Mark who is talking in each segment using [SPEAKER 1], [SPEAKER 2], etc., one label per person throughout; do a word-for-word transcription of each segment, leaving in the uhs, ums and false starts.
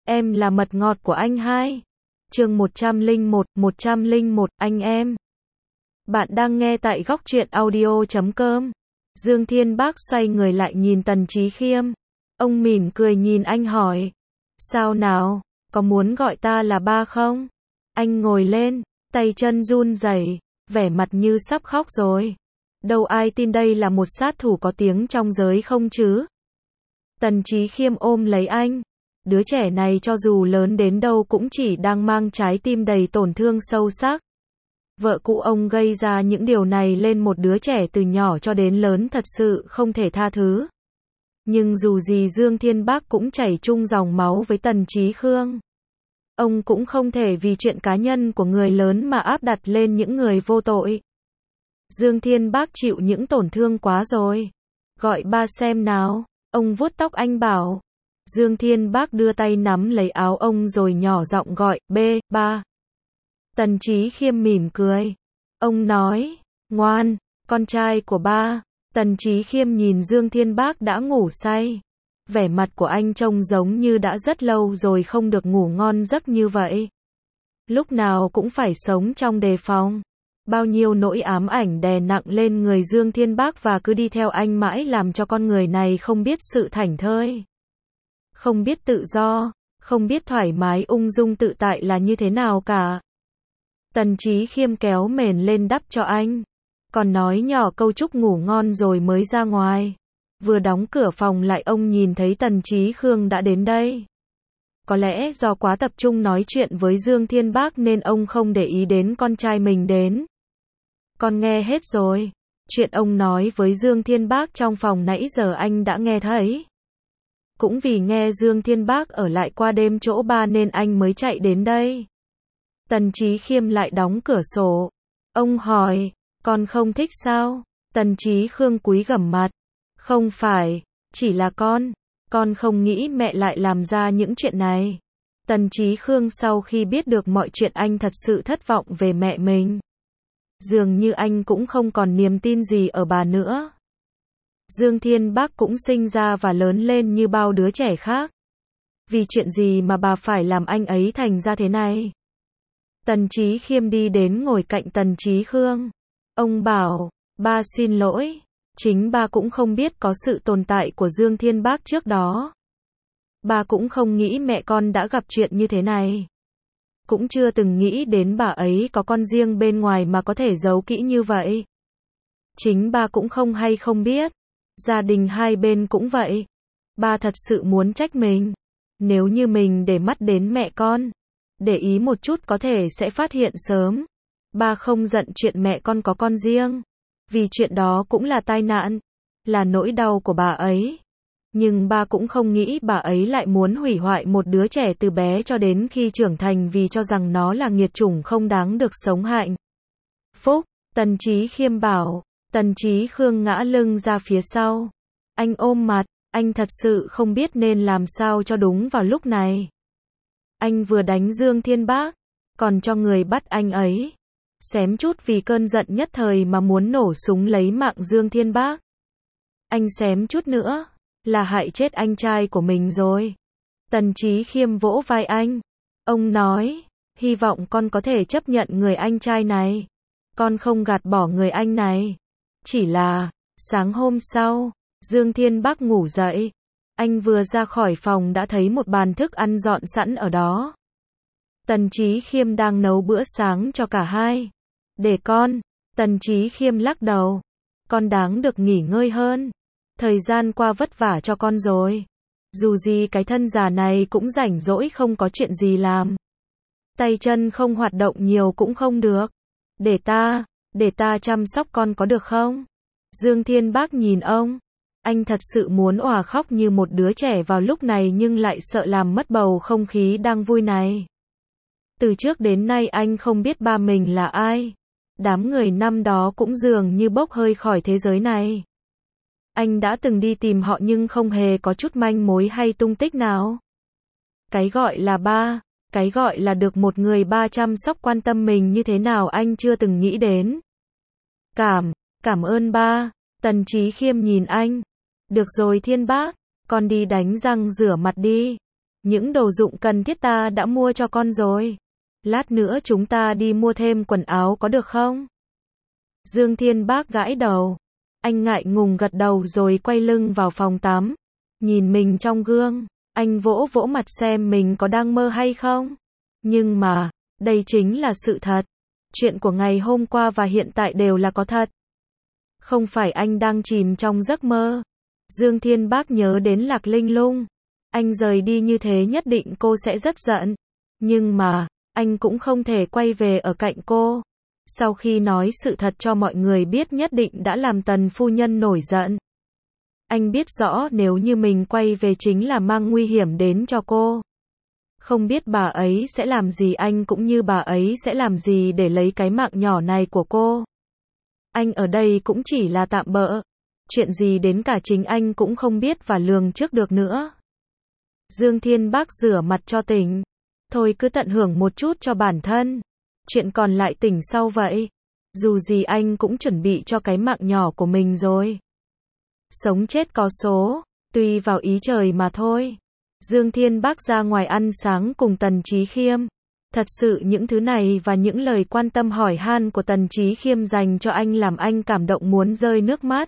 [SPEAKER 1] em là mật ngọt của anh hai. Chương một trăm lẻ một, một trăm lẻ một, anh em. Bạn đang nghe tại góc truyện audio chấm com. Dương Thiên Bác xoay người lại nhìn Tần Chí Khiêm. Ông mỉm cười nhìn anh hỏi. Sao nào, có muốn gọi ta là ba không? Anh ngồi lên, tay chân run rẩy, vẻ mặt như sắp khóc rồi. Đâu ai tin đây là một sát thủ có tiếng trong giới không chứ? Tần Chí Khiêm ôm lấy anh. Đứa trẻ này cho dù lớn đến đâu cũng chỉ đang mang trái tim đầy tổn thương sâu sắc. Vợ cũ ông gây ra những điều này lên một đứa trẻ từ nhỏ cho đến lớn thật sự không thể tha thứ. Nhưng dù gì Dương Thiên Bác cũng chảy chung dòng máu với Tần Chí Khương. Ông cũng không thể vì chuyện cá nhân của người lớn mà áp đặt lên những người vô tội. Dương Thiên Bác chịu những tổn thương quá rồi. Gọi ba xem nào. Ông vuốt tóc anh bảo. Dương Thiên Bác đưa tay nắm lấy áo ông rồi nhỏ giọng gọi, B, ba. Tần Chí Khiêm mỉm cười. Ông nói, ngoan, con trai của ba. Tần Chí Khiêm nhìn Dương Thiên Bác đã ngủ say. Vẻ mặt của anh trông giống như đã rất lâu rồi không được ngủ ngon giấc như vậy. Lúc nào cũng phải sống trong đề phòng. Bao nhiêu nỗi ám ảnh đè nặng lên người Dương Thiên Bác và cứ đi theo anh mãi làm cho con người này không biết sự thảnh thơi. Không biết tự do, không biết thoải mái ung dung tự tại là như thế nào cả. Tần Chí Khiêm kéo mền lên đắp cho anh. Còn nói nhỏ câu chúc ngủ ngon rồi mới ra ngoài. Vừa đóng cửa phòng lại ông nhìn thấy Tần Chí Khương đã đến đây. Có lẽ do quá tập trung nói chuyện với Dương Thiên Bác nên ông không để ý đến con trai mình đến. Con nghe hết rồi. Chuyện ông nói với Dương Thiên Bác trong phòng nãy giờ anh đã nghe thấy. Cũng vì nghe Dương Thiên Bác ở lại qua đêm chỗ ba nên anh mới chạy đến đây. Tần Chí Khiêm lại đóng cửa sổ. Ông hỏi, con không thích sao? Tần Chí Khương cúi gằm mặt. Không phải, chỉ là con. Con không nghĩ mẹ lại làm ra những chuyện này. Tần Chí Khương sau khi biết được mọi chuyện anh thật sự thất vọng về mẹ mình. Dường như anh cũng không còn niềm tin gì ở bà nữa. Dương Thiên Bác cũng sinh ra và lớn lên như bao đứa trẻ khác. Vì chuyện gì mà bà phải làm anh ấy thành ra thế này? Tần Chí Khiêm đi đến ngồi cạnh Tần Chí Khương. Ông bảo, ba xin lỗi. Chính ba cũng không biết có sự tồn tại của Dương Thiên Bác trước đó. Ba cũng không nghĩ mẹ con đã gặp chuyện như thế này. Cũng chưa từng nghĩ đến bà ấy có con riêng bên ngoài mà có thể giấu kỹ như vậy. Chính ba cũng không hay không biết. Gia đình hai bên cũng vậy. Ba thật sự muốn trách mình. Nếu như mình để mắt đến mẹ con, để ý một chút có thể sẽ phát hiện sớm. Ba không giận chuyện mẹ con có con riêng. Vì chuyện đó cũng là tai nạn. Là nỗi đau của bà ấy. Nhưng ba cũng không nghĩ bà ấy lại muốn hủy hoại một đứa trẻ từ bé cho đến khi trưởng thành vì cho rằng nó là nghiệt chủng không đáng được sống hạnh phúc. Tần Chí Khiêm bảo. Tần Chí Khương ngã lưng ra phía sau. Anh ôm mặt, anh thật sự không biết nên làm sao cho đúng vào lúc này. Anh vừa đánh Dương Thiên Bác, còn cho người bắt anh ấy. Xém chút vì cơn giận nhất thời mà muốn nổ súng lấy mạng Dương Thiên Bác. Anh xém chút nữa, là hại chết anh trai của mình rồi. Tần Chí Khiêm vỗ vai anh. Ông nói, hy vọng con có thể chấp nhận người anh trai này. Con không gạt bỏ người anh này. Chỉ là, sáng hôm sau, Dương Thiên Bác ngủ dậy. Anh vừa ra khỏi phòng đã thấy một bàn thức ăn dọn sẵn ở đó. Tần Chí Khiêm đang nấu bữa sáng cho cả hai. Để con. Tần Chí Khiêm lắc đầu. Con đáng được nghỉ ngơi hơn. Thời gian qua vất vả cho con rồi. Dù gì cái thân già này cũng rảnh rỗi không có chuyện gì làm. Tay chân không hoạt động nhiều cũng không được. Để ta, để ta chăm sóc con có được không? Dương Thiên Bác nhìn ông. Anh thật sự muốn òa khóc như một đứa trẻ vào lúc này nhưng lại sợ làm mất bầu không khí đang vui này. Từ trước đến nay anh không biết ba mình là ai. Đám người năm đó cũng dường như bốc hơi khỏi thế giới này. Anh đã từng đi tìm họ nhưng không hề có chút manh mối hay tung tích nào. Cái gọi là ba, cái gọi là được một người ba chăm sóc quan tâm mình như thế nào anh chưa từng nghĩ đến. Cảm, cảm ơn ba. Tần Chí Khiêm nhìn anh. Được rồi Thiên Bác, con đi đánh răng rửa mặt đi. Những đồ dụng cần thiết ta đã mua cho con rồi. Lát nữa chúng ta đi mua thêm quần áo có được không? Dương Thiên Bác gãi đầu. Anh ngại ngùng gật đầu rồi quay lưng vào phòng tắm. Nhìn mình trong gương, anh vỗ vỗ mặt xem mình có đang mơ hay không. Nhưng mà, đây chính là sự thật. Chuyện của ngày hôm qua và hiện tại đều là có thật. Không phải anh đang chìm trong giấc mơ. Dương Thiên Bác nhớ đến Lạc Linh Lung. Anh rời đi như thế nhất định cô sẽ rất giận. Nhưng mà, anh cũng không thể quay về ở cạnh cô. Sau khi nói sự thật cho mọi người biết nhất định đã làm Tần phu nhân nổi giận. Anh biết rõ nếu như mình quay về chính là mang nguy hiểm đến cho cô. Không biết bà ấy sẽ làm gì, anh cũng như bà ấy sẽ làm gì để lấy cái mạng nhỏ này của cô. Anh ở đây cũng chỉ là tạm bợ. Chuyện gì đến cả chính anh cũng không biết và lường trước được nữa. Dương Thiên Bác rửa mặt cho tỉnh. Thôi cứ tận hưởng một chút cho bản thân. Chuyện còn lại tỉnh sau vậy. Dù gì anh cũng chuẩn bị cho cái mạng nhỏ của mình rồi. Sống chết có số, tùy vào ý trời mà thôi. Dương Thiên Bác ra ngoài ăn sáng cùng Tần Chí Khiêm. Thật sự những thứ này và những lời quan tâm hỏi han của Tần Chí Khiêm dành cho anh làm anh cảm động muốn rơi nước mắt.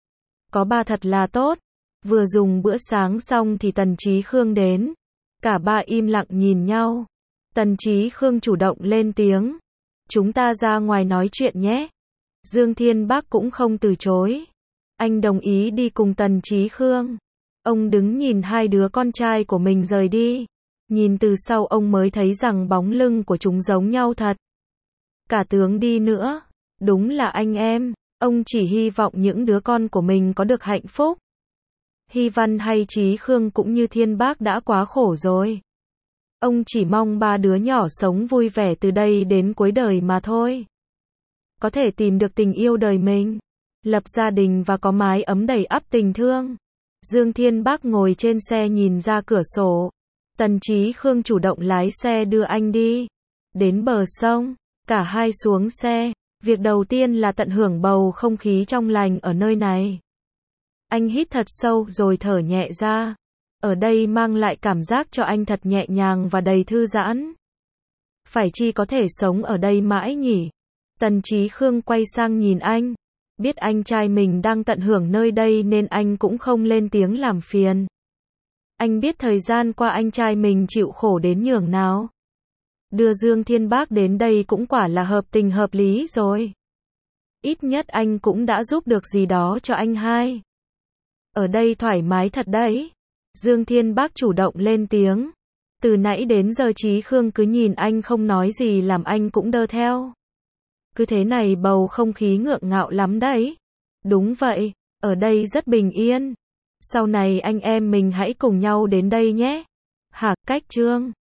[SPEAKER 1] Có ba thật là tốt. Vừa dùng bữa sáng xong thì Tần Chí Khương đến. Cả ba im lặng nhìn nhau. Tần Chí Khương chủ động lên tiếng. Chúng ta ra ngoài nói chuyện nhé. Dương Thiên Bác cũng không từ chối. Anh đồng ý đi cùng Tần Chí Khương. Ông đứng nhìn hai đứa con trai của mình rời đi. Nhìn từ sau ông mới thấy rằng bóng lưng của chúng giống nhau thật. Cả tướng đi nữa. Đúng là anh em. Ông chỉ hy vọng những đứa con của mình có được hạnh phúc. Hy Văn hay Chí Khương cũng như Thiên Bác đã quá khổ rồi. Ông chỉ mong ba đứa nhỏ sống vui vẻ từ đây đến cuối đời mà thôi. Có thể tìm được tình yêu đời mình. Lập gia đình và có mái ấm đầy ắp tình thương. Dương Thiên Bác ngồi trên xe nhìn ra cửa sổ. Tần Chí Khương chủ động lái xe đưa anh đi. Đến bờ sông, cả hai xuống xe. Việc đầu tiên là tận hưởng bầu không khí trong lành ở nơi này. Anh hít thật sâu rồi thở nhẹ ra. Ở đây mang lại cảm giác cho anh thật nhẹ nhàng và đầy thư giãn. Phải chi có thể sống ở đây mãi nhỉ? Tần Chí Khương quay sang nhìn anh. Biết anh trai mình đang tận hưởng nơi đây nên anh cũng không lên tiếng làm phiền. Anh biết thời gian qua anh trai mình chịu khổ đến nhường nào. Đưa Dương Thiên Bác đến đây cũng quả là hợp tình hợp lý rồi. Ít nhất anh cũng đã giúp được gì đó cho anh hai. Ở đây thoải mái thật đấy. Dương Thiên Bác chủ động lên tiếng. Từ nãy đến giờ Chí Khương cứ nhìn anh không nói gì làm anh cũng đơ theo. Cứ thế này bầu không khí ngượng ngạo lắm đấy. Đúng vậy, ở đây rất bình yên. Sau này anh em mình hãy cùng nhau đến đây nhé. Hả, Cách Trương?